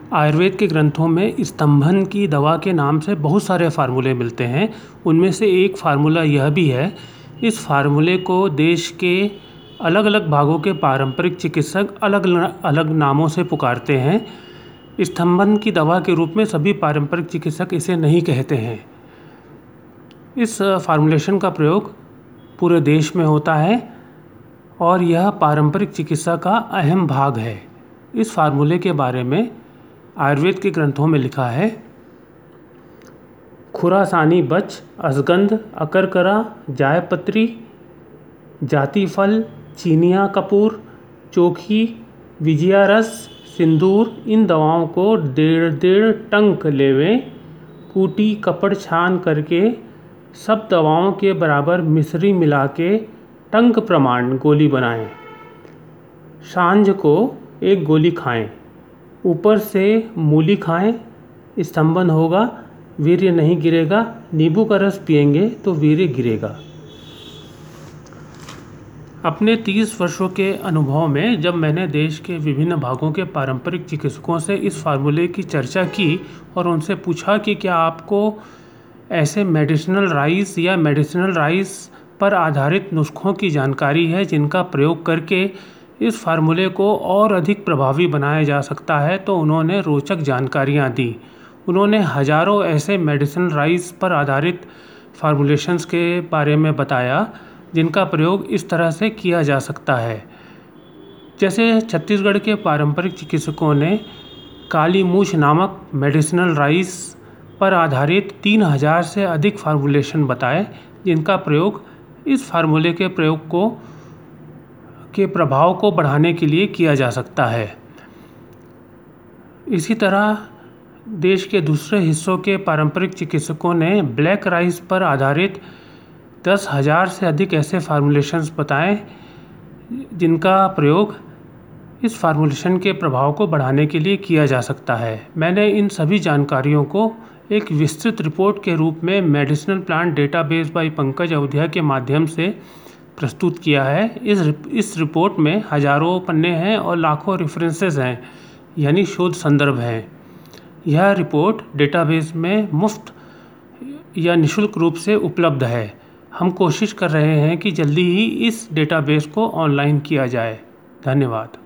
आयुर्वेद के ग्रंथों में स्तंभन की दवा के नाम से बहुत सारे फार्मूले मिलते हैं। उनमें से एक फार्मूला यह भी है। इस फार्मूले को देश के अलग अलग भागों के पारंपरिक चिकित्सक अलग अलग नामों से पुकारते हैं। स्तंभन की दवा के रूप में सभी पारंपरिक चिकित्सक इसे नहीं कहते हैं। इस फार्मूलेशन का प्रयोग पूरे देश में होता है और यह पारंपरिक चिकित्सा का अहम भाग है। इस फार्मूले के बारे में आयुर्वेद के ग्रंथों में लिखा है। खुरासानी बच, अश्वगंध, अकरकरा, जायपत्री, जातिफल, चीनिया कपूर, चोखी, विजया रस, सिंदूर, इन दवाओं को 1.5 टंक लेवें। कूटी कपड़ छान करके सब दवाओं के बराबर मिश्री मिला के टंक प्रमाण गोली बनाएं। सांझ को एक गोली खाएं। ऊपर से मूली खाएं। स्तंभन होगा, वीर्य नहीं गिरेगा। नींबू का रस पिएंगे तो वीर्य गिरेगा। अपने 30 वर्षों के अनुभव में जब मैंने देश के विभिन्न भागों के पारंपरिक चिकित्सकों से इस फार्मूले की चर्चा की और उनसे पूछा कि क्या आपको ऐसे मेडिसिनल राइस पर आधारित नुस्खों की जानकारी है जिनका प्रयोग करके इस फार्मूले को और अधिक प्रभावी बनाया जा सकता है, तो उन्होंने रोचक जानकारियाँ दी। उन्होंने हजारों ऐसे मेडिसिनल राइस पर आधारित फार्मूलेशंस के बारे में बताया जिनका प्रयोग इस तरह से किया जा सकता है। जैसे छत्तीसगढ़ के पारंपरिक चिकित्सकों ने काली मूछ नामक मेडिसिनल राइस पर आधारित 3000 से अधिक फार्मूलेशन बताए जिनका प्रयोग इस फार्मूले के प्रभाव को बढ़ाने के लिए किया जा सकता है। इसी तरह देश के दूसरे हिस्सों के पारंपरिक चिकित्सकों ने ब्लैक राइस पर आधारित 10,000 से अधिक ऐसे फार्मूलेशंस बताए जिनका प्रयोग इस फार्मूलेशन के प्रभाव को बढ़ाने के लिए किया जा सकता है। मैंने इन सभी जानकारियों को एक विस्तृत रिपोर्ट के रूप में medicinal plant database by Pankaj Awadhiya के माध्यम से प्रस्तुत किया है। इस रिपोर्ट में हजारों पन्ने हैं और लाखों रेफरेंसेस हैं, यानी शोध संदर्भ हैं। यह रिपोर्ट डेटाबेस में मुफ्त या निःशुल्क रूप से उपलब्ध है। हम कोशिश कर रहे हैं कि जल्दी ही इस डेटाबेस को ऑनलाइन किया जाए। धन्यवाद।